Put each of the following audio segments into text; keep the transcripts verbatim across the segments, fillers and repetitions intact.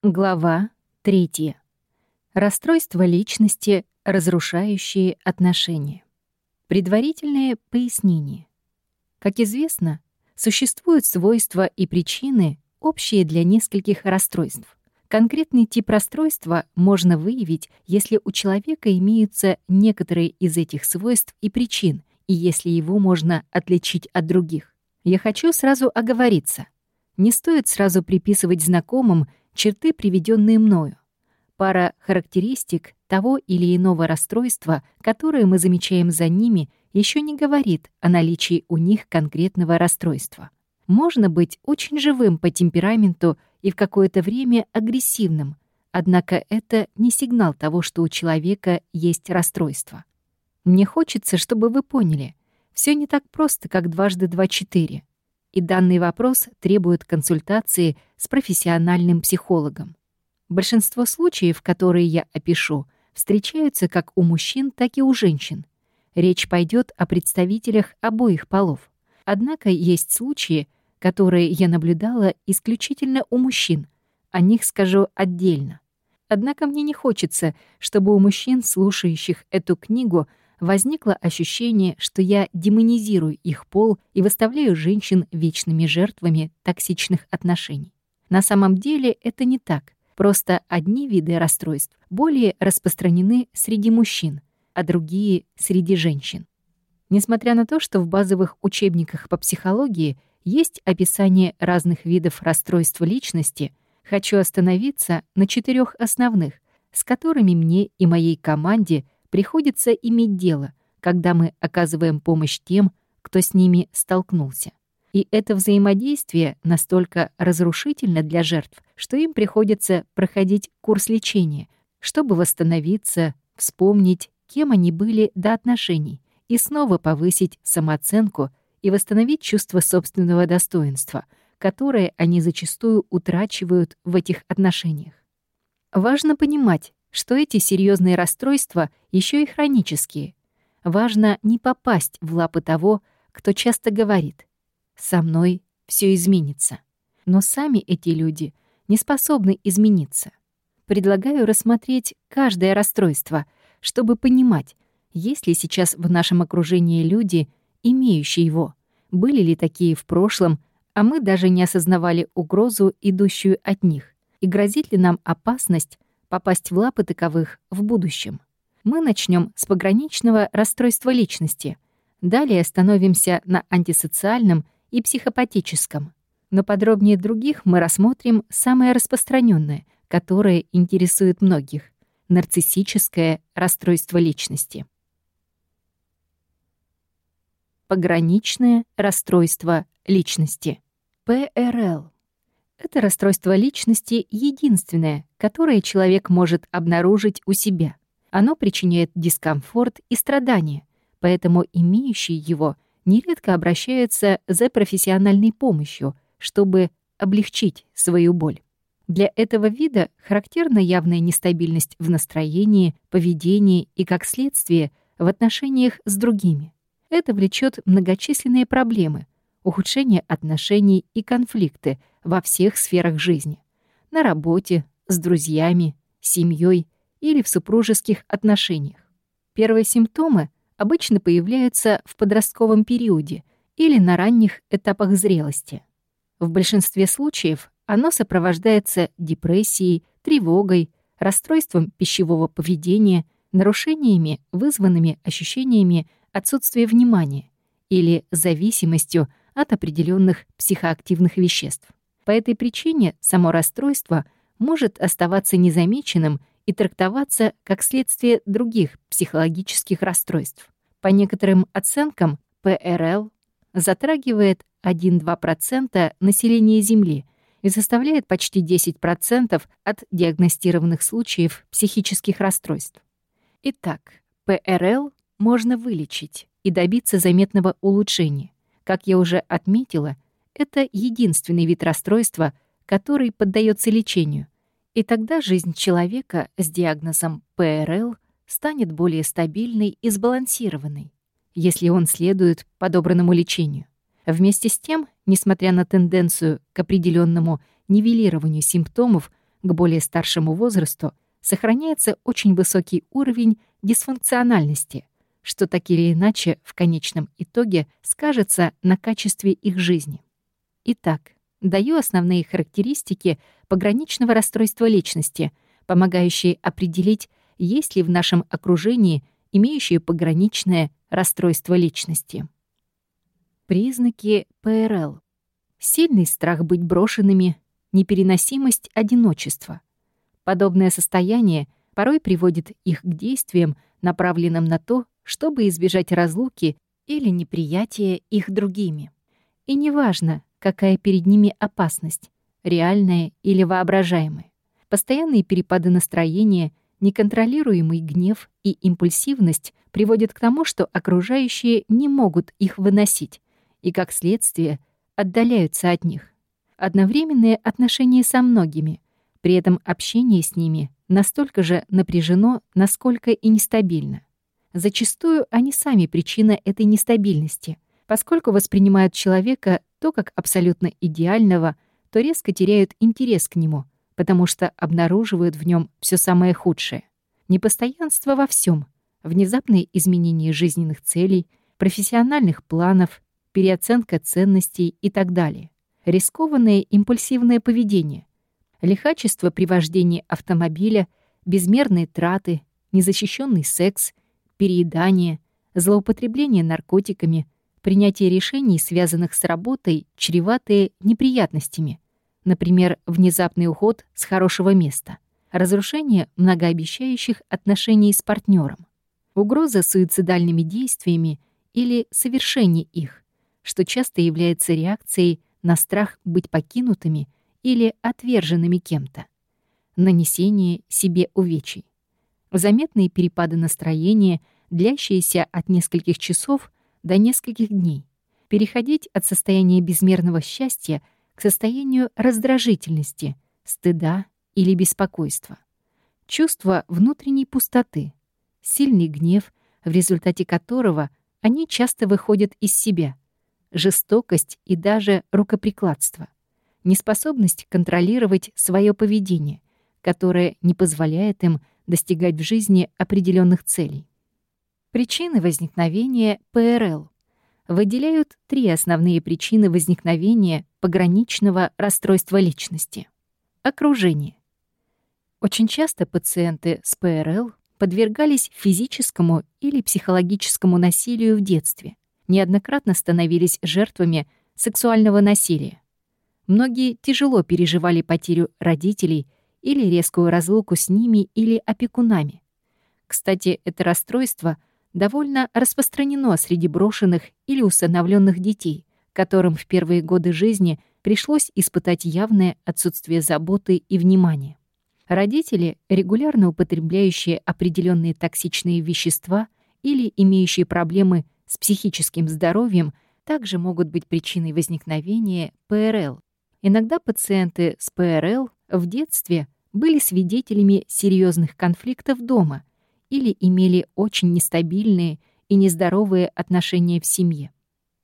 Глава третья. Расстройства личности, разрушающие отношения. Предварительное пояснение. Как известно, существуют свойства и причины, общие для нескольких расстройств. Конкретный тип расстройства можно выявить, если у человека имеются некоторые из этих свойств и причин, и если его можно отличить от других. Я хочу сразу оговориться. Не стоит сразу приписывать знакомым черты, приведенные мною. Пара характеристик того или иного расстройства, которые мы замечаем за ними, еще не говорит о наличии у них конкретного расстройства. Можно быть очень живым по темпераменту и в какое-то время агрессивным, однако это не сигнал того, что у человека есть расстройство. Мне хочется, чтобы вы поняли, все не так просто, как дважды два — четыре. И данный вопрос требует консультации с профессиональным психологом. Большинство случаев, которые я опишу, встречаются как у мужчин, так и у женщин. Речь пойдет о представителях обоих полов. Однако есть случаи, которые я наблюдала исключительно у мужчин. О них скажу отдельно. Однако мне не хочется, чтобы у мужчин, слушающих эту книгу, возникло ощущение, что я демонизирую их пол и выставляю женщин вечными жертвами токсичных отношений. На самом деле это не так. Просто одни виды расстройств более распространены среди мужчин, а другие — среди женщин. Несмотря на то, что в базовых учебниках по психологии есть описание разных видов расстройств личности, хочу остановиться на четырех основных, с которыми мне и моей команде приходится иметь дело, когда мы оказываем помощь тем, кто с ними столкнулся. И это взаимодействие настолько разрушительно для жертв, что им приходится проходить курс лечения, чтобы восстановиться, вспомнить, кем они были до отношений, и снова повысить самооценку и восстановить чувство собственного достоинства, которое они зачастую утрачивают в этих отношениях. Важно понимать, что эти серьезные расстройства еще и хронические. Важно не попасть в лапы того, кто часто говорит: «Со мной все изменится». Но сами эти люди не способны измениться. Предлагаю рассмотреть каждое расстройство, чтобы понимать, есть ли сейчас в нашем окружении люди, имеющие его, были ли такие в прошлом, а мы даже не осознавали угрозу, идущую от них, и грозит ли нам опасность попасть в лапы таковых в будущем. Мы начнем с пограничного расстройства личности. Далее остановимся на антисоциальном и психопатическом. Но подробнее других мы рассмотрим самое распространенное, которое интересует многих — нарциссическое расстройство личности. Пограничное расстройство личности. пэ эр эл. Это расстройство личности единственное, которое человек может обнаружить у себя. Оно причиняет дискомфорт и страдания, поэтому имеющие его нередко обращаются за профессиональной помощью, чтобы облегчить свою боль. Для этого вида характерна явная нестабильность в настроении, поведении и, как следствие, в отношениях с другими. Это влечет многочисленные проблемы, ухудшение отношений и конфликты во всех сферах жизни. На работе, с друзьями, семьей или в супружеских отношениях. Первые симптомы обычно появляются в подростковом периоде или на ранних этапах зрелости. В большинстве случаев оно сопровождается депрессией, тревогой, расстройством пищевого поведения, нарушениями, вызванными ощущениями отсутствия внимания или зависимостью от определенных психоактивных веществ. По этой причине само расстройство может оставаться незамеченным и трактоваться как следствие других психологических расстройств. По некоторым оценкам, пэ эр эл затрагивает один-два процента населения Земли и составляет почти десять процентов от диагностированных случаев психических расстройств. Итак, пэ эр эл можно вылечить и добиться заметного улучшения. Как я уже отметила, это единственный вид расстройства, который поддается лечению, и тогда жизнь человека с диагнозом пэ эр эл станет более стабильной и сбалансированной, если он следует подобранному лечению. Вместе с тем, несмотря на тенденцию к определенному нивелированию симптомов, к более старшему возрасту сохраняется очень высокий уровень дисфункциональности, что так или иначе в конечном итоге скажется на качестве их жизни. Итак, даю основные характеристики пограничного расстройства личности, помогающие определить, есть ли в нашем окружении имеющие пограничное расстройство личности. Признаки ПРЛ. Сильный страх быть брошенными, непереносимость одиночества. Подобное состояние порой приводит их к действиям, направленным на то, чтобы избежать разлуки или неприятия их другими. И неважно, какая перед ними опасность, реальная или воображаемая. Постоянные перепады настроения, неконтролируемый гнев и импульсивность приводят к тому, что окружающие не могут их выносить и, как следствие, отдаляются от них. Одновременные отношения со многими, при этом общение с ними настолько же напряжено, насколько и нестабильно. Зачастую они сами причина этой нестабильности, поскольку воспринимают человека то как абсолютно идеального, то резко теряют интерес к нему, потому что обнаруживают в нем все самое худшее. Непостоянство во всем, внезапные изменения жизненных целей, профессиональных планов, переоценка ценностей и так далее. Рискованное импульсивное поведение, лихачество при вождении автомобиля, безмерные траты, незащищенный секс, переедание, злоупотребление наркотиками, принятие решений, связанных с работой, чреватые неприятностями, например, внезапный уход с хорошего места, разрушение многообещающих отношений с партнером, угроза суицидальными действиями или совершение их, что часто является реакцией на страх быть покинутыми или отверженными кем-то, нанесение себе увечий, заметные перепады настроения, длящиеся от нескольких часов до нескольких дней, переходить от состояния безмерного счастья к состоянию раздражительности, стыда или беспокойства, чувство внутренней пустоты, сильный гнев, в результате которого они часто выходят из себя, жестокость и даже рукоприкладство, неспособность контролировать свое поведение, которое не позволяет им достигать в жизни определенных целей. Причины возникновения ПРЛ. Выделяют три основные причины возникновения пограничного расстройства личности. Окружение. Очень часто пациенты с ПРЛ подвергались физическому или психологическому насилию в детстве, неоднократно становились жертвами сексуального насилия. Многие тяжело переживали потерю родителей или резкую разлуку с ними или опекунами. Кстати, это расстройство довольно распространено среди брошенных или усыновленных детей, которым в первые годы жизни пришлось испытать явное отсутствие заботы и внимания. Родители, регулярно употребляющие определенные токсичные вещества или имеющие проблемы с психическим здоровьем, также могут быть причиной возникновения ПРЛ. Иногда пациенты с ПРЛ в детстве были свидетелями серьезных конфликтов дома или имели очень нестабильные и нездоровые отношения в семье.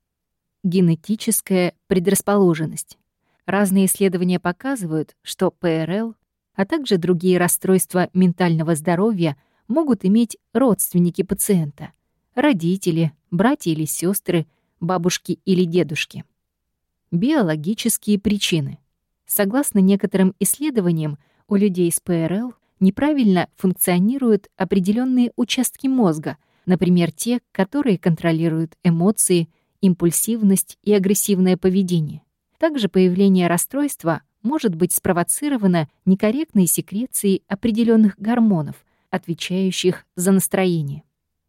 Генетическая предрасположенность. Разные исследования показывают, что ПРЛ, а также другие расстройства ментального здоровья могут иметь родственники пациента, родители, братья или сестры, бабушки или дедушки. Биологические причины. Согласно некоторым исследованиям, у людей с ПРЛ неправильно функционируют определенные участки мозга, например, те, которые контролируют эмоции, импульсивность и агрессивное поведение. Также появление расстройства может быть спровоцировано некорректной секрецией определенных гормонов, отвечающих за настроение.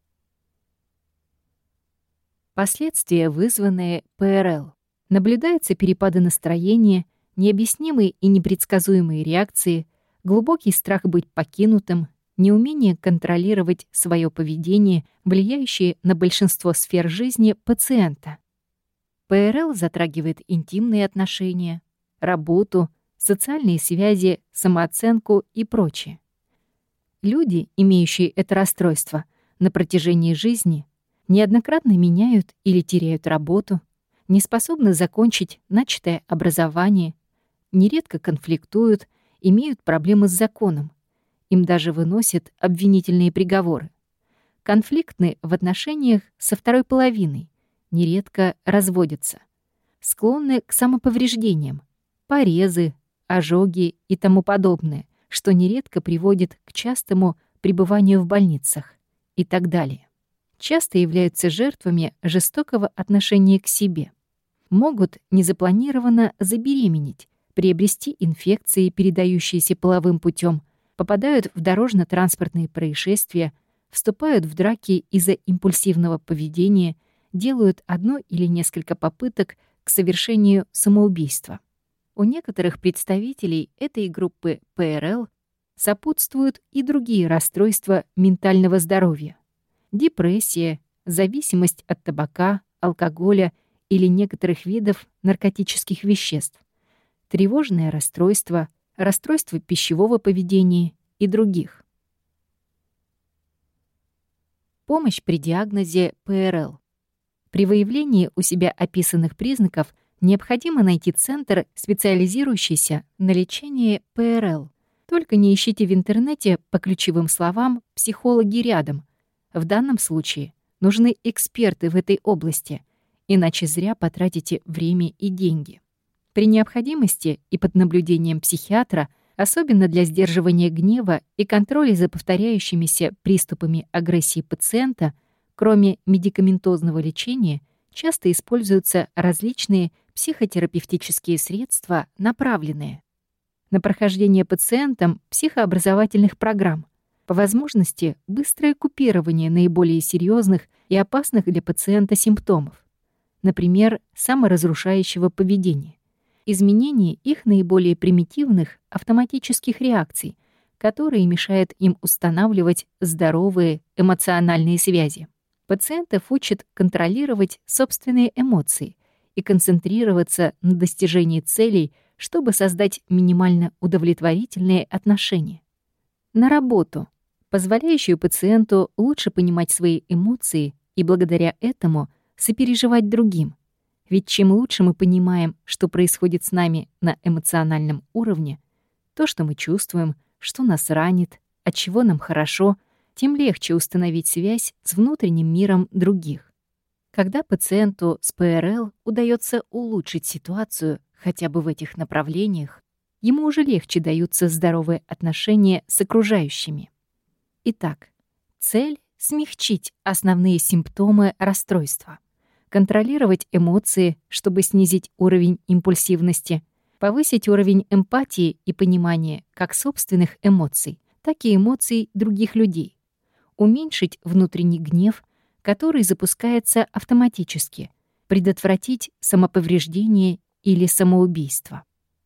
Последствия, вызванные ПРЛ. Наблюдаются перепады настроения, необъяснимые и непредсказуемые реакции, глубокий страх быть покинутым, неумение контролировать свое поведение, влияющие на большинство сфер жизни пациента. ПРЛ затрагивает интимные отношения, работу, социальные связи, самооценку и прочее. Люди, имеющие это расстройство, на протяжении жизни неоднократно меняют или теряют работу, не способны закончить начатое образование, нередко конфликтуют имеют проблемы с законом. Им даже выносят обвинительные приговоры. Конфликтны в отношениях со второй половиной, нередко разводятся. Склонны к самоповреждениям, порезы, ожоги и тому подобное, что нередко приводит к частому пребыванию в больницах и так далее. Часто являются жертвами жестокого отношения к себе. Могут незапланированно забеременеть, приобрести инфекции, передающиеся половым путем, попадают в дорожно-транспортные происшествия, вступают в драки из-за импульсивного поведения, делают одну или несколько попыток к совершению самоубийства. У некоторых представителей этой группы ПРЛ сопутствуют и другие расстройства ментального здоровья. Депрессия, зависимость от табака, алкоголя или некоторых видов наркотических веществ, тревожное расстройство, расстройство пищевого поведения и других. Помощь при диагнозе ПРЛ. При выявлении у себя описанных признаков необходимо найти центр, специализирующийся на лечении ПРЛ. Только не ищите в интернете по ключевым словам «психологи рядом». В данном случае нужны эксперты в этой области, иначе зря потратите время и деньги. При необходимости и под наблюдением психиатра, особенно для сдерживания гнева и контроля за повторяющимися приступами агрессии пациента, кроме медикаментозного лечения, часто используются различные психотерапевтические средства, направленные на прохождение пациентам психообразовательных программ, по возможности быстрое купирование наиболее серьезных и опасных для пациента симптомов, например, саморазрушающего поведения, изменение их наиболее примитивных автоматических реакций, которые мешают им устанавливать здоровые эмоциональные связи. Пациентов учат контролировать собственные эмоции и концентрироваться на достижении целей, чтобы создать минимально удовлетворительные отношения. На работу, позволяющую пациенту лучше понимать свои эмоции и благодаря этому сопереживать другим. Ведь чем лучше мы понимаем, что происходит с нами на эмоциональном уровне, то, что мы чувствуем, что нас ранит, от чего нам хорошо, тем легче установить связь с внутренним миром других. Когда пациенту с ПРЛ удается улучшить ситуацию хотя бы в этих направлениях, ему уже легче даются здоровые отношения с окружающими. Итак, цель — смягчить основные симптомы расстройства, контролировать эмоции, чтобы снизить уровень импульсивности, повысить уровень эмпатии и понимания как собственных эмоций, так и эмоций других людей, уменьшить внутренний гнев, который запускается автоматически, предотвратить самоповреждение или самоубийство.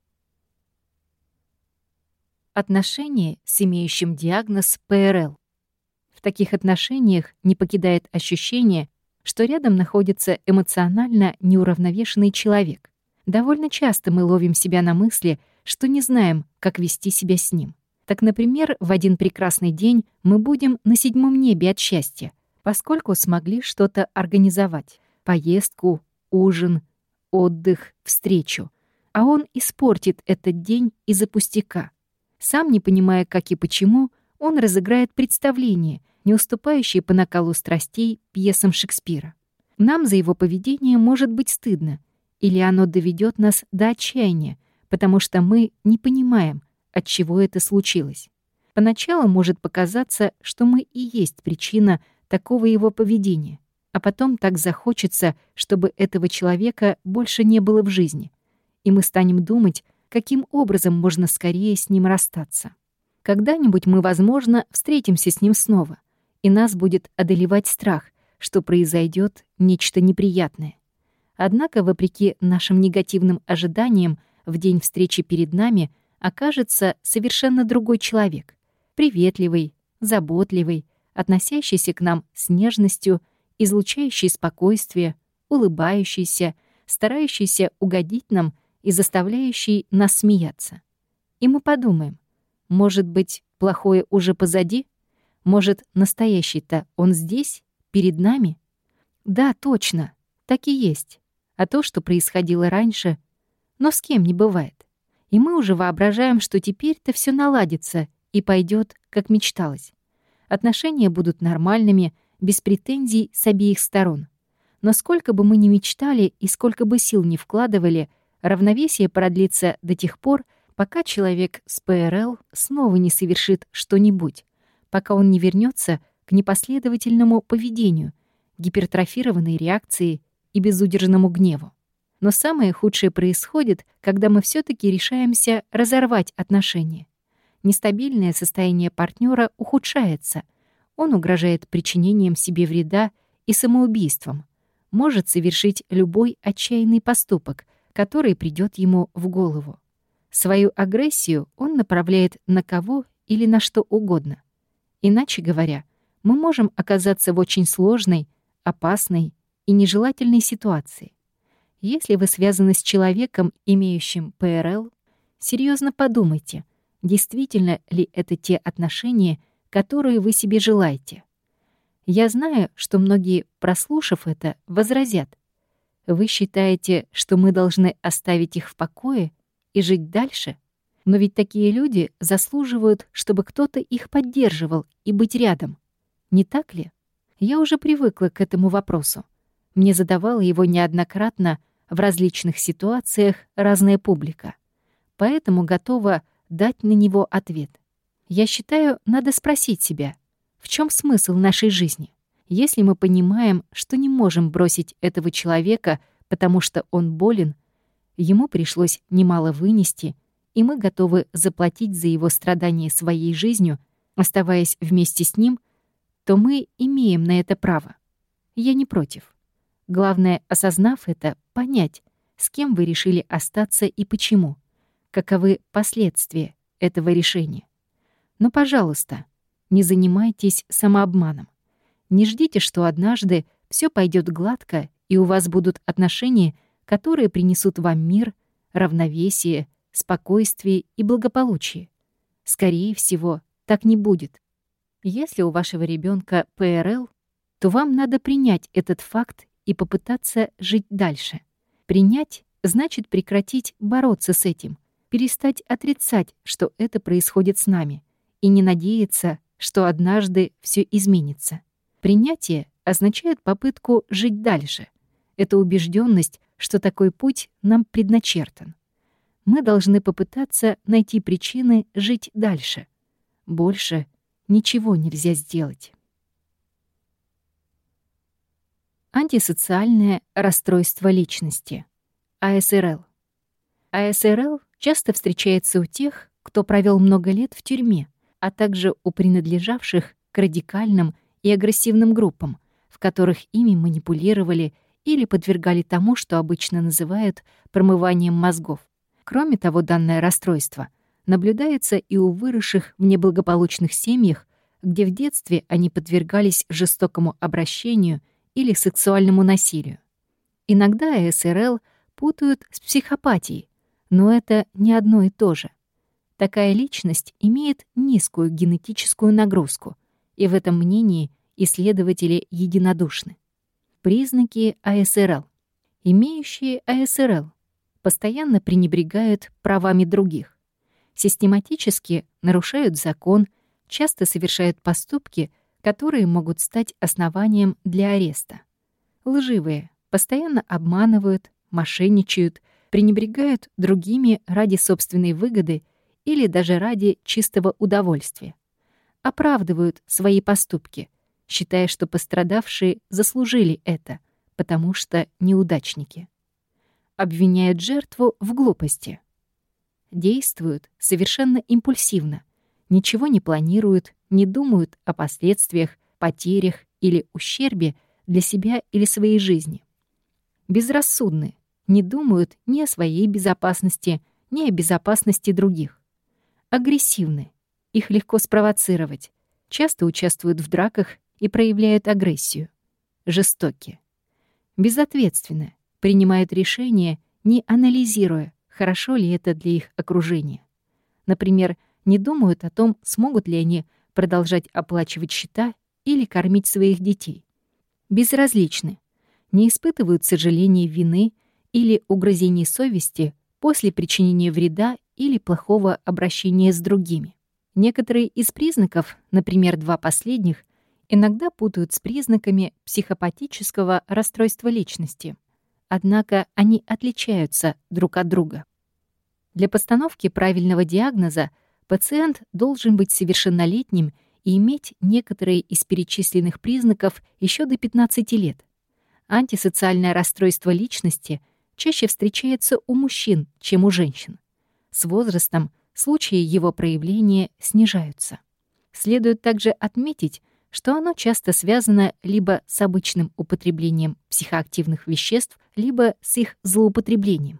Отношения с имеющим диагноз ПРЛ. В таких отношениях не покидает ощущение, что рядом находится эмоционально неуравновешенный человек. Довольно часто мы ловим себя на мысли, что не знаем, как вести себя с ним. Так, например, в один прекрасный день мы будем на седьмом небе от счастья, поскольку смогли что-то организовать — поездку, ужин, отдых, встречу. А он испортит этот день из-за пустяка. Сам не понимая, как и почему, он разыграет представление, не уступающее по накалу страстей пьесам Шекспира. Нам за его поведение может быть стыдно, или оно доведет нас до отчаяния, потому что мы не понимаем, от чего это случилось. Поначалу может показаться, что мы и есть причина такого его поведения, а потом так захочется, чтобы этого человека больше не было в жизни, и мы станем думать, каким образом можно скорее с ним расстаться. Когда-нибудь мы, возможно, встретимся с ним снова, и нас будет одолевать страх, что произойдет нечто неприятное. Однако, вопреки нашим негативным ожиданиям, в день встречи перед нами окажется совершенно другой человек, приветливый, заботливый, относящийся к нам с нежностью, излучающий спокойствие, улыбающийся, старающийся угодить нам и заставляющий нас смеяться. И мы подумаем, может быть, плохое уже позади? Может, настоящий-то он здесь, перед нами? Да, точно, так и есть. А то, что происходило раньше, но с кем не бывает. И мы уже воображаем, что теперь-то все наладится и пойдет, как мечталось. Отношения будут нормальными, без претензий с обеих сторон. Но сколько бы мы ни мечтали и сколько бы сил ни вкладывали, равновесие продлится до тех пор, пока человек с ПРЛ снова не совершит что-нибудь, пока он не вернется к непоследовательному поведению, гипертрофированной реакции и безудержному гневу. Но самое худшее происходит, когда мы все-таки решаемся разорвать отношения. Нестабильное состояние партнера ухудшается. Он угрожает причинением себе вреда и самоубийством. Может совершить любой отчаянный поступок, который придет ему в голову. Свою агрессию он направляет на кого или на что угодно. Иначе говоря, мы можем оказаться в очень сложной, опасной и нежелательной ситуации. Если вы связаны с человеком, имеющим ПРЛ, серьезно подумайте, действительно ли это те отношения, которые вы себе желаете. Я знаю, что многие, прослушав это, возразят. Вы считаете, что мы должны оставить их в покое и жить дальше? Но ведь такие люди заслуживают, чтобы кто-то их поддерживал и быть рядом. Не так ли? Я уже привыкла к этому вопросу. Мне задавала его неоднократно в различных ситуациях разная публика. Поэтому готова дать на него ответ. Я считаю, надо спросить себя, в чем смысл нашей жизни? Если мы понимаем, что не можем бросить этого человека, потому что он болен, ему пришлось немало вынести, и мы готовы заплатить за его страдания своей жизнью, оставаясь вместе с ним, то мы имеем на это право. Я не против. Главное, осознав это, понять, с кем вы решили остаться и почему, каковы последствия этого решения. Но, пожалуйста, не занимайтесь самообманом. Не ждите, что однажды все пойдет гладко, и у вас будут отношения, которые принесут вам мир, равновесие, спокойствие и благополучие. Скорее всего, так не будет. Если у вашего ребенка ПРЛ, то вам надо принять этот факт и попытаться жить дальше. Принять значит прекратить бороться с этим, перестать отрицать, что это происходит с нами, и не надеяться, что однажды все изменится. Принятие означает попытку жить дальше. Это убежденность, что такой путь нам предначертан. Мы должны попытаться найти причины жить дальше. Больше ничего нельзя сделать. Антисоциальное расстройство личности. АСРЛ. АСРЛ часто встречается у тех, кто провел много лет в тюрьме, а также у принадлежавших к радикальным и агрессивным группам, в которых ими манипулировали или подвергали тому, что обычно называют промыванием мозгов. Кроме того, данное расстройство наблюдается и у выросших в неблагополучных семьях, где в детстве они подвергались жестокому обращению или сексуальному насилию. Иногда АСРЛ путают с психопатией, но это не одно и то же. Такая личность имеет низкую генетическую нагрузку, и в этом мнении исследователи единодушны. Признаки АСРЛ. Имеющие АСРЛ постоянно пренебрегают правами других, систематически нарушают закон, часто совершают поступки, которые могут стать основанием для ареста. Лживые, постоянно обманывают, мошенничают, пренебрегают другими ради собственной выгоды или даже ради чистого удовольствия. Оправдывают свои поступки, считая, что пострадавшие заслужили это, потому что неудачники. Обвиняют жертву в глупости. Действуют совершенно импульсивно, ничего не планируют, не думают о последствиях, потерях или ущербе для себя или своей жизни. Безрассудны, не думают ни о своей безопасности, ни о безопасности других. Агрессивны, их легко спровоцировать, часто участвуют в драках и проявляют агрессию. Жестоки. Безответственны, принимают решения, не анализируя, хорошо ли это для их окружения. Например, не думают о том, смогут ли они продолжать оплачивать счета или кормить своих детей. Безразличны, не испытывают сожаления, вины или угрызений совести после причинения вреда или плохого обращения с другими. Некоторые из признаков, например, два последних, иногда путают с признаками психопатического расстройства личности. Однако они отличаются друг от друга. Для постановки правильного диагноза пациент должен быть совершеннолетним и иметь некоторые из перечисленных признаков еще до пятнадцати лет. Антисоциальное расстройство личности чаще встречается у мужчин, чем у женщин. С возрастом случаи его проявления снижаются. Следует также отметить, что оно часто связано либо с обычным употреблением психоактивных веществ, либо с их злоупотреблением.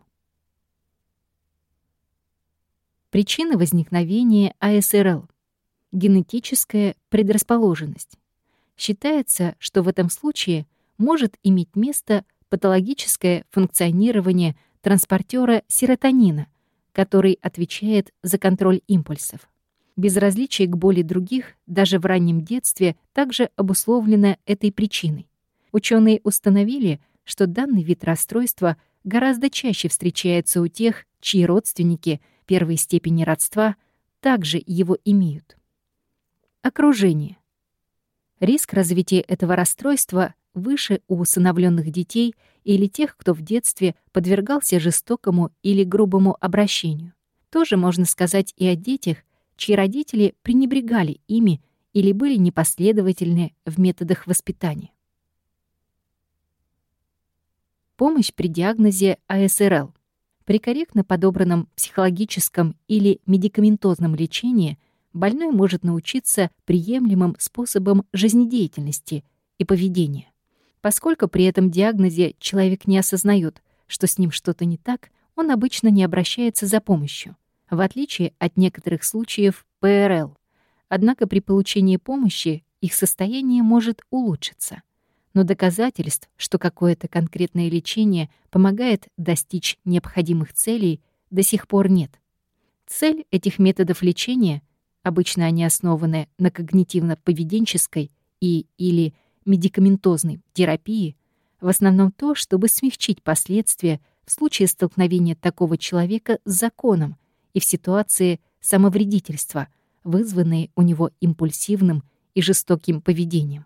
Причины возникновения А С Р Л. Генетическая предрасположенность. Считается, что в этом случае может иметь место патологическое функционирование транспортера серотонина, который отвечает за контроль импульсов. Безразличие к боли других даже в раннем детстве также обусловлено этой причиной. Ученые установили, что данный вид расстройства гораздо чаще встречается у тех, чьи родственники первой степени родства также его имеют. Окружение. Риск развития этого расстройства выше у усыновленных детей или тех, кто в детстве подвергался жестокому или грубому обращению. Тоже можно сказать и о детях, чьи родители пренебрегали ими или были непоследовательны в методах воспитания. Помощь при диагнозе А С Р Л. При корректно подобранном психологическом или медикаментозном лечении больной может научиться приемлемым способам жизнедеятельности и поведения. Поскольку при этом диагнозе человек не осознает, что с ним что-то не так, он обычно не обращается за помощью, в отличие от некоторых случаев П Р Л. Однако при получении помощи их состояние может улучшиться. Но доказательств, что какое-то конкретное лечение помогает достичь необходимых целей, до сих пор нет. Цель этих методов лечения, обычно они основаны на когнитивно-поведенческой и или медикаментозной терапии, в основном то, чтобы смягчить последствия в случае столкновения такого человека с законом и в ситуации самовредительства, вызванные у него импульсивным и жестоким поведением.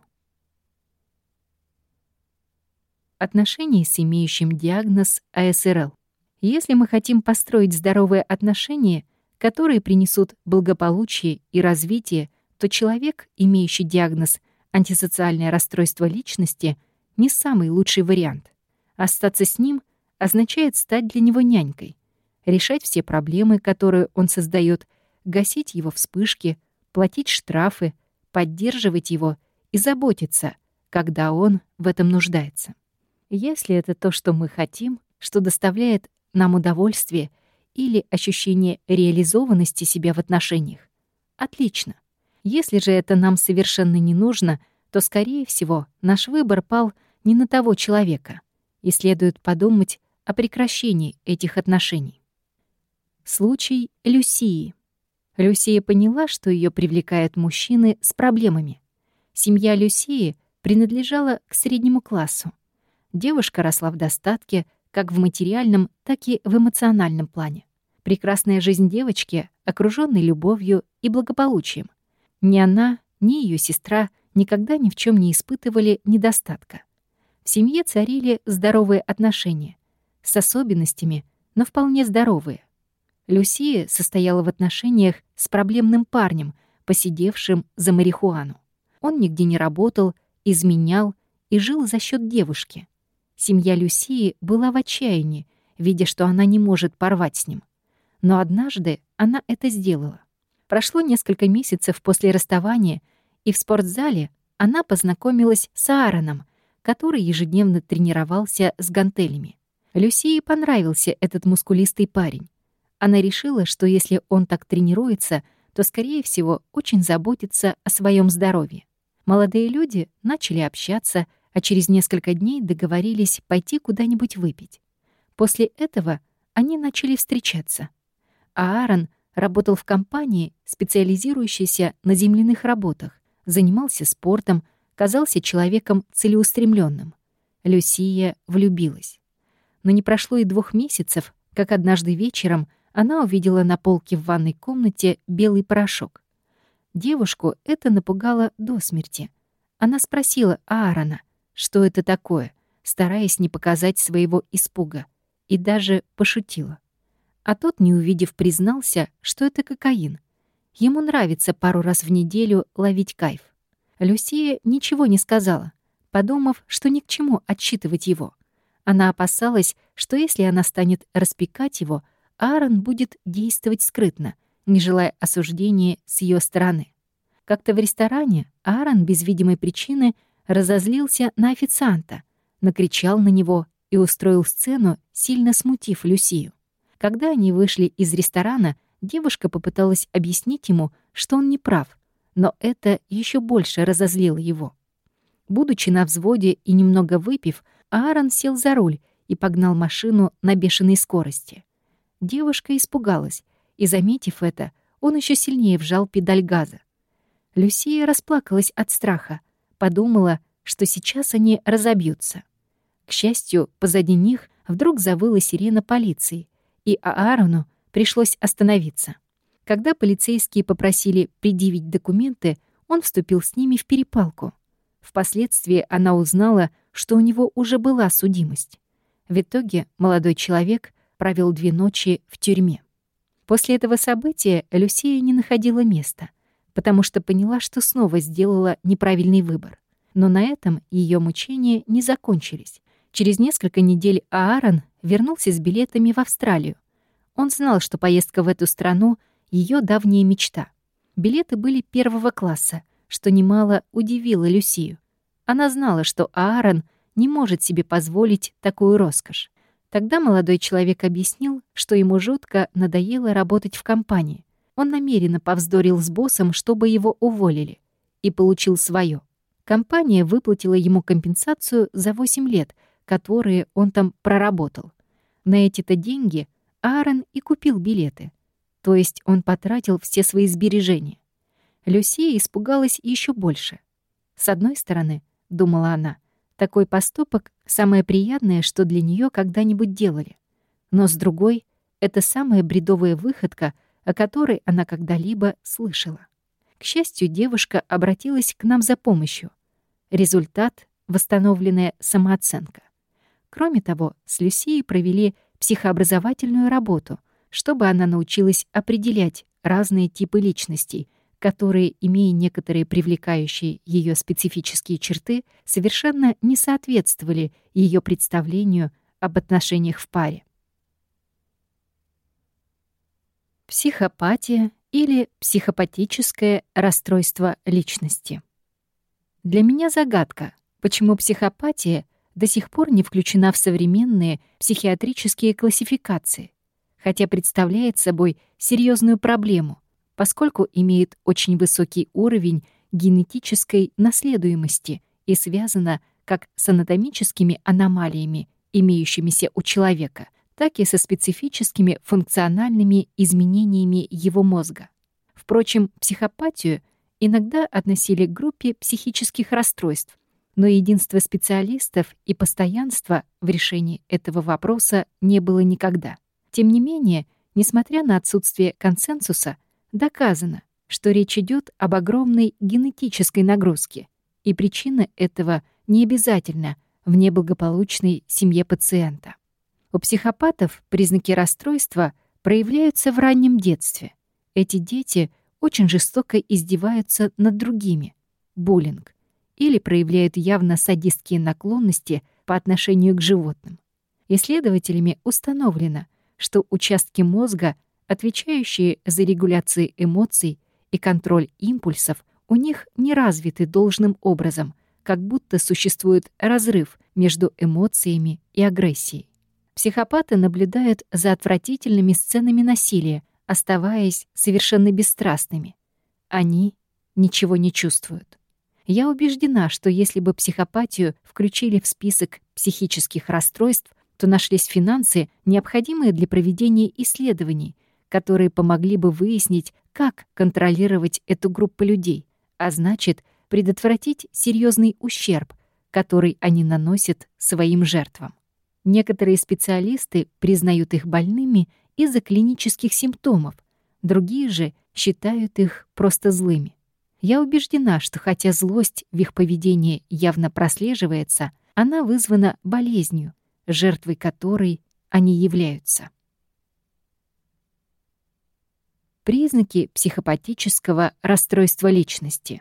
Отношения с имеющим диагноз А С Р Л. Если мы хотим построить здоровые отношения, которые принесут благополучие и развитие, то человек, имеющий диагноз антисоциальное расстройство личности, не самый лучший вариант. Остаться с ним означает стать для него нянькой, решать все проблемы, которые он создает, гасить его вспышки, платить штрафы, поддерживать его и заботиться, когда он в этом нуждается. Если это то, что мы хотим, что доставляет нам удовольствие или ощущение реализованности себя в отношениях, отлично. Если же это нам совершенно не нужно, то, скорее всего, наш выбор пал не на того человека, и следует подумать о прекращении этих отношений. Случай Люсии. Люсия поняла, что ее привлекают мужчины с проблемами. Семья Люсии принадлежала к среднему классу. Девушка росла в достатке как в материальном, так и в эмоциональном плане. Прекрасная жизнь девочки, окружённой любовью и благополучием. Ни она, ни ее сестра никогда ни в чем не испытывали недостатка. В семье царили здоровые отношения, с особенностями, но вполне здоровые. Люсия состояла в отношениях с проблемным парнем, посидевшим за марихуану. Он нигде не работал, изменял и жил за счет девушки. Семья Люсии была в отчаянии, видя, что она не может порвать с ним. Но однажды она это сделала. Прошло несколько месяцев после расставания, и в спортзале она познакомилась с Аароном, который ежедневно тренировался с гантелями. Люсии понравился этот мускулистый парень. Она решила, что если он так тренируется, то, скорее всего, очень заботится о своем здоровье. Молодые люди начали общаться, а через несколько дней договорились пойти куда-нибудь выпить. После этого они начали встречаться. А Аарон работал в компании, специализирующейся на земляных работах, занимался спортом, казался человеком целеустремленным. Люсия влюбилась. Но не прошло и двух месяцев, как однажды вечером Она увидела на полке в ванной комнате белый порошок. Девушку это напугало до смерти. Она спросила Аарона, что это такое, стараясь не показать своего испуга, и даже пошутила. А тот, не увидев, признался, что это кокаин. Ему нравится пару раз в неделю ловить кайф. Люсия ничего не сказала, подумав, что ни к чему отчитывать его. Она опасалась, что если она станет распекать его, Аарон будет действовать скрытно, не желая осуждения с ее стороны. Как-то в ресторане Аарон без видимой причины разозлился на официанта, накричал на него и устроил сцену, сильно смутив Люсию. Когда они вышли из ресторана, девушка попыталась объяснить ему, что он не прав, но это еще больше разозлило его. Будучи на взводе и немного выпив, Аарон сел за руль и погнал машину на бешеной скорости. Девушка испугалась, и, заметив это, он еще сильнее вжал педаль газа. Люсия расплакалась от страха, подумала, что сейчас они разобьются. К счастью, позади них вдруг завыла сирена полиции, и Аарону пришлось остановиться. Когда полицейские попросили предъявить документы, он вступил с ними в перепалку. Впоследствии она узнала, что у него уже была судимость. В итоге молодой человек провел две ночи в тюрьме. После этого события Люсия не находила места, потому что поняла, что снова сделала неправильный выбор. Но на этом ее мучения не закончились. Через несколько недель Аарон вернулся с билетами в Австралию. Он знал, что поездка в эту страну — ее давняя мечта. Билеты были первого класса, что немало удивило Люсию. Она знала, что Аарон не может себе позволить такую роскошь. Тогда молодой человек объяснил, что ему жутко надоело работать в компании. Он намеренно повздорил с боссом, чтобы его уволили, и получил свое. Компания выплатила ему компенсацию за восемь лет, которые он там проработал. На эти-то деньги Аарон и купил билеты. То есть он потратил все свои сбережения. Люсия испугалась еще больше. С одной стороны, думала она, такой поступок — самое приятное, что для нее когда-нибудь делали. Но с другой, это самая бредовая выходка, о которой она когда-либо слышала. К счастью, девушка обратилась к нам за помощью. Результат — восстановленная самооценка. Кроме того, с Люсией провели психообразовательную работу, чтобы она научилась определять разные типы личностей, которые, имея некоторые привлекающие ее специфические черты, совершенно не соответствовали ее представлению об отношениях в паре. Психопатия или психопатическое расстройство личности. Для меня загадка, почему психопатия до сих пор не включена в современные психиатрические классификации, хотя представляет собой серьезную проблему, поскольку имеет очень высокий уровень генетической наследуемости и связана как с анатомическими аномалиями, имеющимися у человека, так и со специфическими функциональными изменениями его мозга. Впрочем, психопатию иногда относили к группе психических расстройств, но единства специалистов и постоянства в решении этого вопроса не было никогда. Тем не менее, несмотря на отсутствие консенсуса, доказано, что речь идет об огромной генетической нагрузке, и причина этого не обязательно в неблагополучной семье пациента. У психопатов признаки расстройства проявляются в раннем детстве. Эти дети очень жестоко издеваются над другими, буллинг, или проявляют явно садистские наклонности по отношению к животным. Исследователями установлено, что участки мозга, отвечающие за регуляцию эмоций и контроль импульсов, у них не развиты должным образом, как будто существует разрыв между эмоциями и агрессией. Психопаты наблюдают за отвратительными сценами насилия, оставаясь совершенно бесстрастными. Они ничего не чувствуют. Я убеждена, что если бы психопатию включили в список психических расстройств, то нашлись финансы, необходимые для проведения исследований, которые помогли бы выяснить, как контролировать эту группу людей, а значит, предотвратить серьезный ущерб, который они наносят своим жертвам. Некоторые специалисты признают их больными из-за клинических симптомов, другие же считают их просто злыми. Я убеждена, что хотя злость в их поведении явно прослеживается, она вызвана болезнью, жертвой которой они являются. Признаки психопатического расстройства личности.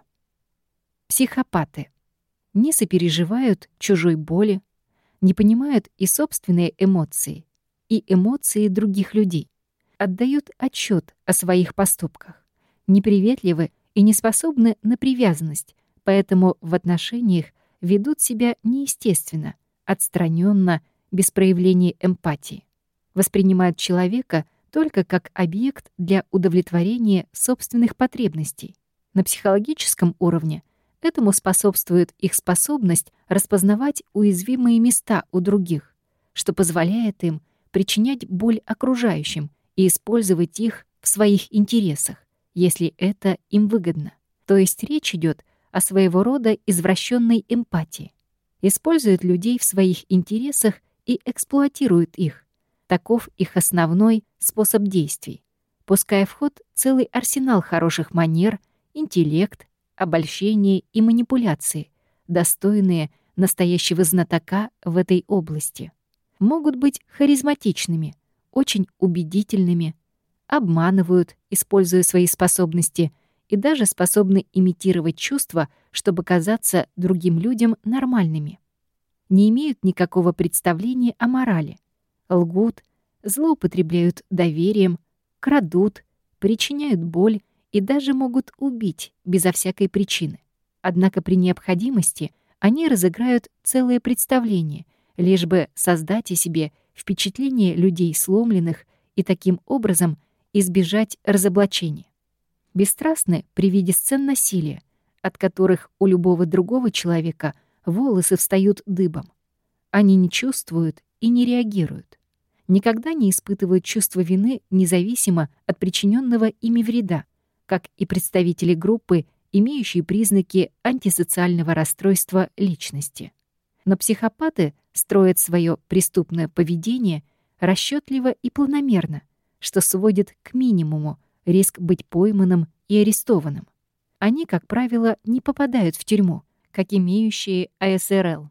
Психопаты не сопереживают чужой боли, не понимают и собственные эмоции, и эмоции других людей, отдают отчет о своих поступках, неприветливы и не способны на привязанность, поэтому в отношениях ведут себя неестественно, отстраненно, без проявления эмпатии. Воспринимают человека только как объект для удовлетворения собственных потребностей. На психологическом уровне этому способствует их способность распознавать уязвимые места у других, что позволяет им причинять боль окружающим и использовать их в своих интересах, если это им выгодно. То есть речь идет о своего рода извращенной эмпатии. Используют людей в своих интересах и эксплуатируют их. Таков их основной способ действий, пуская в ход целый арсенал хороших манер, интеллект, обольщение и манипуляции, достойные настоящего знатока в этой области. Могут быть харизматичными, очень убедительными, обманывают, используя свои способности, и даже способны имитировать чувства, чтобы казаться другим людям нормальными. Не имеют никакого представления о морали, лгут, злоупотребляют доверием, крадут, причиняют боль и даже могут убить безо всякой причины. Однако при необходимости они разыграют целое представление, лишь бы создать о себе впечатление людей сломленных и таким образом избежать разоблачения. Бесстрастны при виде сцен насилия, от которых у любого другого человека волосы встают дыбом. Они не чувствуют и не реагируют. Никогда не испытывают чувство вины независимо от причиненного ими вреда, как и представители группы, имеющие признаки антисоциального расстройства личности. Но психопаты строят свое преступное поведение расчетливо и планомерно, что сводит к минимуму риск быть пойманным и арестованным. Они, как правило, не попадают в тюрьму, как имеющие А С Р Л.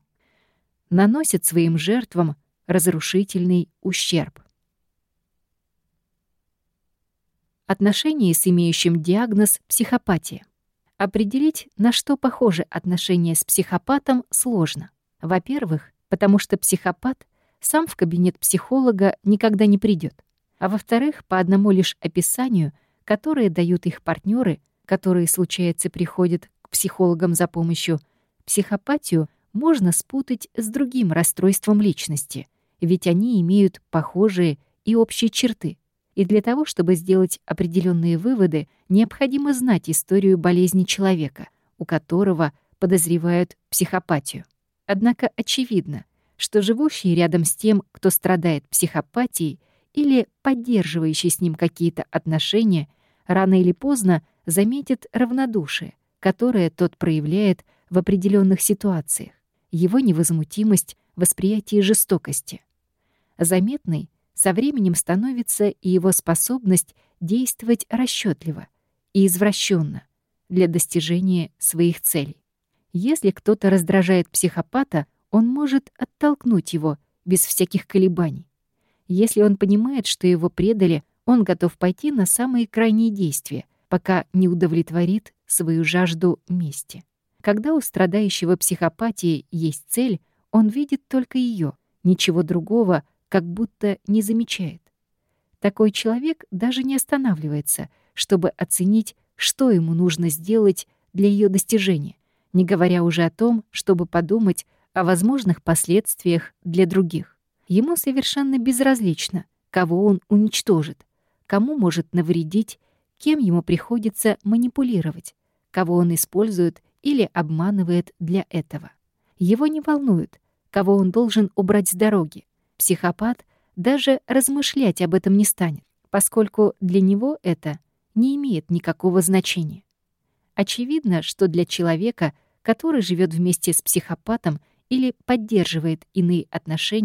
Наносят своим жертвам разрушительный ущерб. Отношения с имеющим диагноз психопатия. Определить, на что похожи отношения с психопатом, сложно. Во-первых, потому что психопат сам в кабинет психолога никогда не придет. А во-вторых, по одному лишь описанию, которое дают их партнеры, которые, случается, приходят к психологам за помощью, психопатию можно спутать с другим расстройством личности, ведь они имеют похожие и общие черты. И для того, чтобы сделать определенные выводы, необходимо знать историю болезни человека, у которого подозревают психопатию. Однако очевидно, что живущий рядом с тем, кто страдает психопатией или поддерживающий с ним какие-то отношения, рано или поздно заметит равнодушие, которое тот проявляет в определенных ситуациях, его невозмутимость в восприятии жестокости. Заметной со временем становится и его способность действовать расчетливо и извращенно для достижения своих целей. Если кто-то раздражает психопата, он может оттолкнуть его без всяких колебаний. Если он понимает, что его предали, он готов пойти на самые крайние действия, пока не удовлетворит свою жажду мести. Когда у страдающего психопатией есть цель, он видит только ее, ничего другого как будто не замечает. Такой человек даже не останавливается, чтобы оценить, что ему нужно сделать для ее достижения, не говоря уже о том, чтобы подумать о возможных последствиях для других. Ему совершенно безразлично, кого он уничтожит, кому может навредить, кем ему приходится манипулировать, кого он использует или обманывает для этого. Его не волнует, кого он должен убрать с дороги. Психопат даже размышлять об этом не станет, поскольку для него это не имеет никакого значения. Очевидно, что для человека, который живет вместе с психопатом или поддерживает иные отношения,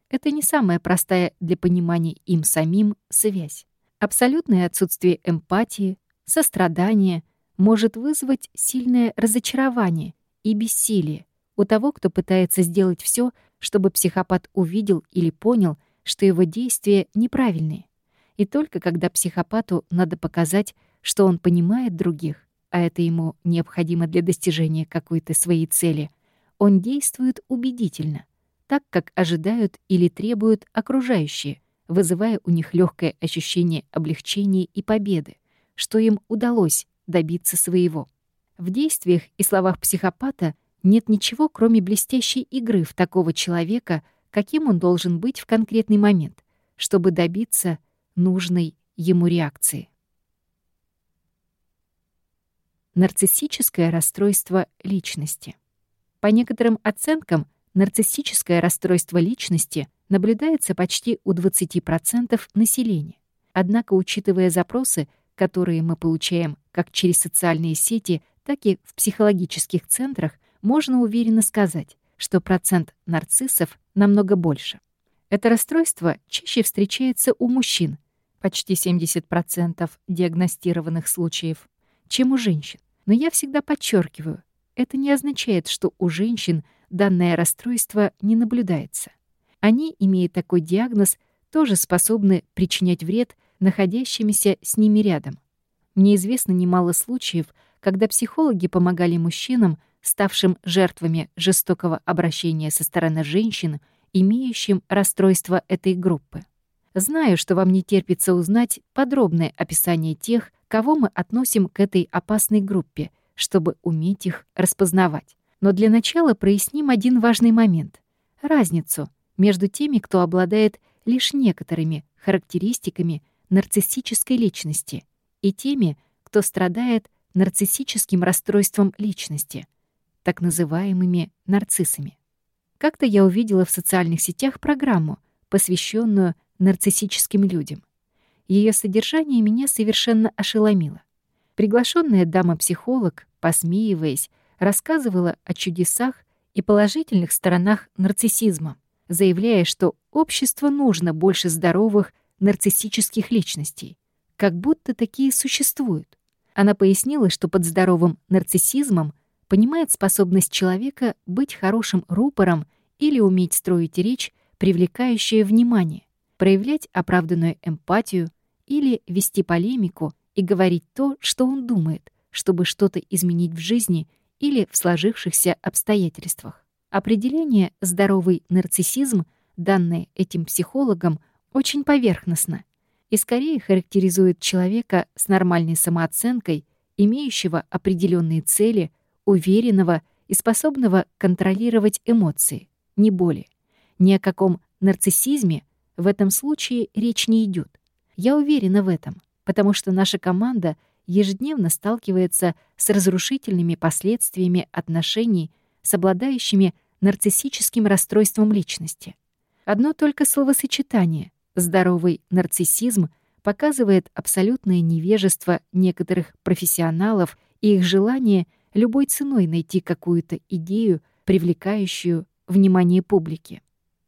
это не самая простая для понимания им самим связь. Абсолютное отсутствие эмпатии, сострадания может вызвать сильное разочарование и бессилие у того, кто пытается сделать все, чтобы психопат увидел или понял, что его действия неправильные. И только когда психопату надо показать, что он понимает других, а это ему необходимо для достижения какой-то своей цели, он действует убедительно, так, как ожидают или требуют окружающие, вызывая у них легкое ощущение облегчения и победы, что им удалось добиться своего. В действиях и словах психопата нет ничего, кроме блестящей игры в такого человека, каким он должен быть в конкретный момент, чтобы добиться нужной ему реакции. Нарциссическое расстройство личности. По некоторым оценкам, нарциссическое расстройство личности наблюдается почти у двадцати процентов населения. Однако, учитывая запросы, которые мы получаем как через социальные сети, так и в психологических центрах, можно уверенно сказать, что процент нарциссов намного больше. Это расстройство чаще встречается у мужчин, почти семьдесят процентов диагностированных случаев, чем у женщин. Но я всегда подчеркиваю, это не означает, что у женщин данное расстройство не наблюдается. Они, имея такой диагноз, тоже способны причинять вред находящимся с ними рядом. Мне известно немало случаев, когда психологи помогали мужчинам, ставшим жертвами жестокого обращения со стороны женщин, имеющим расстройство этой группы. Знаю, что вам не терпится узнать подробное описание тех, кого мы относим к этой опасной группе, чтобы уметь их распознавать. Но для начала проясним один важный момент — разницу между теми, кто обладает лишь некоторыми характеристиками нарциссической личности, и теми, кто страдает нарциссическим расстройством личности, так называемыми нарциссами. Как-то я увидела в социальных сетях программу, посвященную нарциссическим людям. Ее содержание меня совершенно ошеломило. Приглашенная дама-психолог, посмеиваясь, рассказывала о чудесах и положительных сторонах нарциссизма, заявляя, что обществу нужно больше здоровых нарциссических личностей, как будто такие существуют. Она пояснила, что под здоровым нарциссизмом понимает способность человека быть хорошим рупором или уметь строить речь, привлекающая внимание, проявлять оправданную эмпатию или вести полемику и говорить то, что он думает, чтобы что-то изменить в жизни или в сложившихся обстоятельствах. Определение «здоровый нарциссизм», данное этим психологом, очень поверхностно и скорее характеризует человека с нормальной самооценкой, имеющего определенные цели, уверенного и способного контролировать эмоции, не более. Ни о каком нарциссизме в этом случае речь не идет. Я уверена в этом, потому что наша команда ежедневно сталкивается с разрушительными последствиями отношений с обладающими нарциссическим расстройством личности. Одно только словосочетание «здоровый нарциссизм» показывает абсолютное невежество некоторых профессионалов и их желание любой ценой найти какую-то идею, привлекающую внимание публики.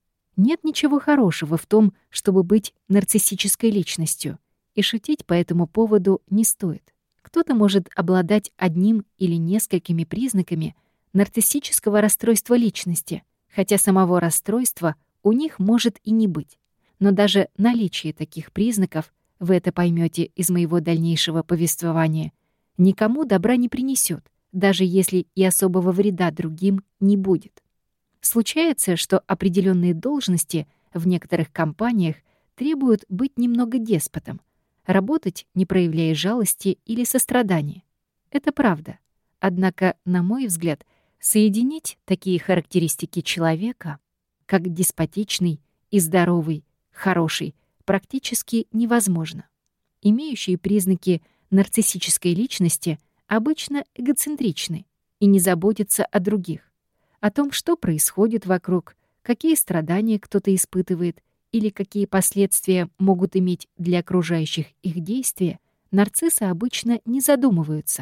Нет ничего хорошего в том, чтобы быть нарциссической личностью, и шутить по этому поводу не стоит. Кто-то может обладать одним или несколькими признаками нарциссического расстройства личности, хотя самого расстройства у них может и не быть. Но даже наличие таких признаков, вы это поймете из моего дальнейшего повествования, никому добра не принесет, даже если и особого вреда другим не будет. Случается, что определенные должности в некоторых компаниях требуют быть немного деспотом, работать, не проявляя жалости или сострадания. Это правда. Однако, на мой взгляд, соединить такие характеристики человека, как деспотичный и здоровый, хороший, практически невозможно. Имеющие признаки нарциссической личности обычно эгоцентричны и не заботятся о других, о том, что происходит вокруг, какие страдания кто-то испытывает или какие последствия могут иметь для окружающих их действия, нарциссы обычно не задумываются.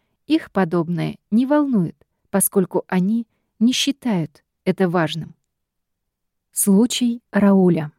Их подобное не волнует, поскольку они не считают это важным. Случай Рауля.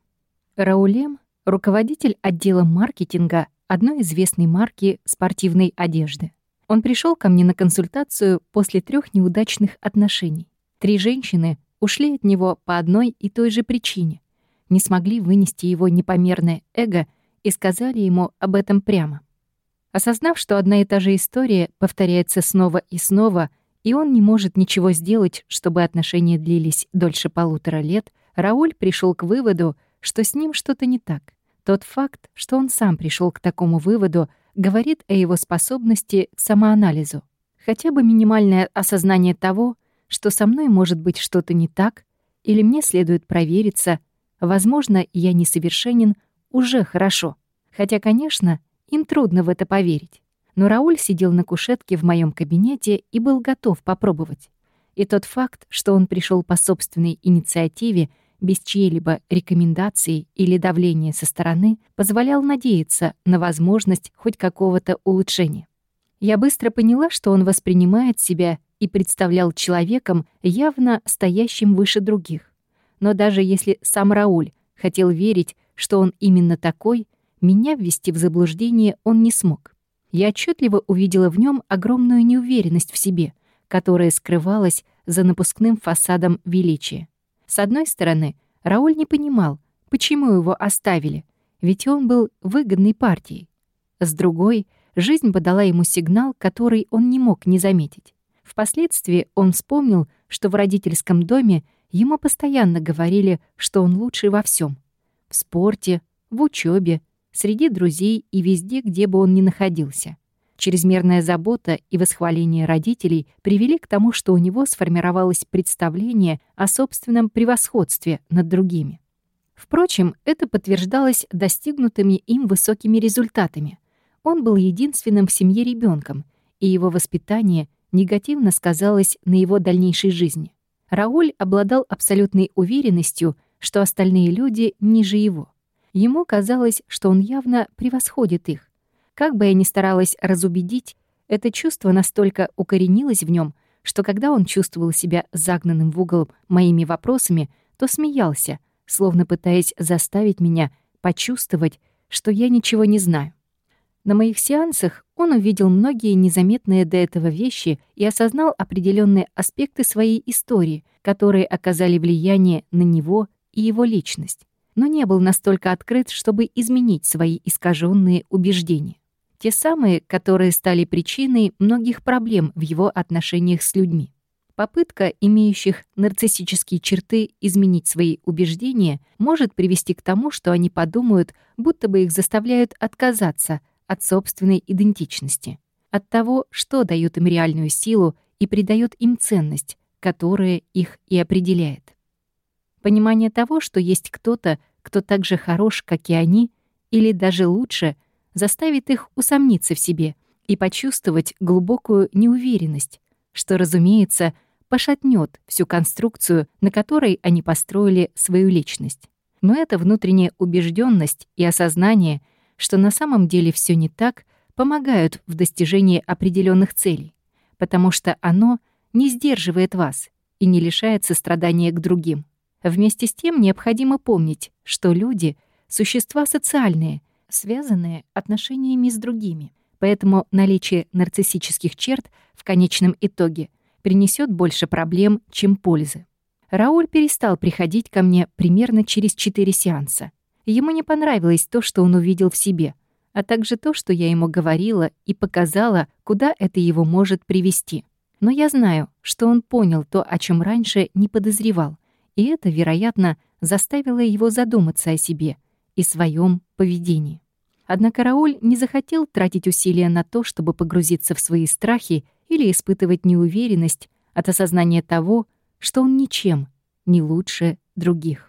Раулем — руководитель отдела маркетинга одной известной марки спортивной одежды. Он пришел ко мне на консультацию после трех неудачных отношений. Три женщины ушли от него по одной и той же причине, не смогли вынести его непомерное эго и сказали ему об этом прямо. Осознав, что одна и та же история повторяется снова и снова, и он не может ничего сделать, чтобы отношения длились дольше полутора лет, Рауль пришел к выводу, что с ним что-то не так. Тот факт, что он сам пришел к такому выводу, говорит о его способности к самоанализу. Хотя бы минимальное осознание того, что со мной может быть что-то не так, или мне следует провериться, возможно, я несовершенен, уже хорошо. Хотя, конечно, им трудно в это поверить. Но Рауль сидел на кушетке в моем кабинете и был готов попробовать. И тот факт, что он пришел по собственной инициативе, без чьей-либо рекомендации или давления со стороны, позволял надеяться на возможность хоть какого-то улучшения. Я быстро поняла, что он воспринимает себя и представлял человеком, явно стоящим выше других. Но даже если сам Рауль хотел верить, что он именно такой, меня ввести в заблуждение он не смог. Я отчетливо увидела в нем огромную неуверенность в себе, которая скрывалась за напускным фасадом величия. С одной стороны, Рауль не понимал, почему его оставили, ведь он был выгодной партией. С другой, жизнь подала ему сигнал, который он не мог не заметить. Впоследствии он вспомнил, что в родительском доме ему постоянно говорили, что он лучший во всем: в спорте, в учебе, среди друзей и везде, где бы он ни находился. Чрезмерная забота и восхваление родителей привели к тому, что у него сформировалось представление о собственном превосходстве над другими. Впрочем, это подтверждалось достигнутыми им высокими результатами. Он был единственным в семье ребенком, и его воспитание негативно сказалось на его дальнейшей жизни. Рауль обладал абсолютной уверенностью, что остальные люди ниже его. Ему казалось, что он явно превосходит их. Как бы я ни старалась разубедить, это чувство настолько укоренилось в нем, что когда он чувствовал себя загнанным в угол моими вопросами, то смеялся, словно пытаясь заставить меня почувствовать, что я ничего не знаю. На моих сеансах он увидел многие незаметные до этого вещи и осознал определенные аспекты своей истории, которые оказали влияние на него и его личность, но не был настолько открыт, чтобы изменить свои искаженные убеждения. Те самые, которые стали причиной многих проблем в его отношениях с людьми. Попытка имеющих нарциссические черты изменить свои убеждения может привести к тому, что они подумают, будто бы их заставляют отказаться от собственной идентичности, от того, что дает им реальную силу и придает им ценность, которая их и определяет. Понимание того, что есть кто-то, кто так же хорош, как и они, или даже лучше, заставит их усомниться в себе и почувствовать глубокую неуверенность, что, разумеется, пошатнет всю конструкцию, на которой они построили свою личность. Но эта внутренняя убежденность и осознание, что на самом деле все не так, помогают в достижении определенных целей, потому что оно не сдерживает вас и не лишает сострадания к другим. Вместе с тем необходимо помнить, что люди — существа социальные, связанные отношениями с другими, поэтому наличие нарциссических черт в конечном итоге принесет больше проблем, чем пользы. Рауль перестал приходить ко мне примерно через четыре сеанса. Ему не понравилось то, что он увидел в себе, а также то, что я ему говорила и показала, куда это его может привести. Но я знаю, что он понял то, о чем раньше не подозревал, и это, вероятно, заставило его задуматься о себе и своем поведении. Однако Рауль не захотел тратить усилия на то, чтобы погрузиться в свои страхи или испытывать неуверенность от осознания того, что он ничем не лучше других.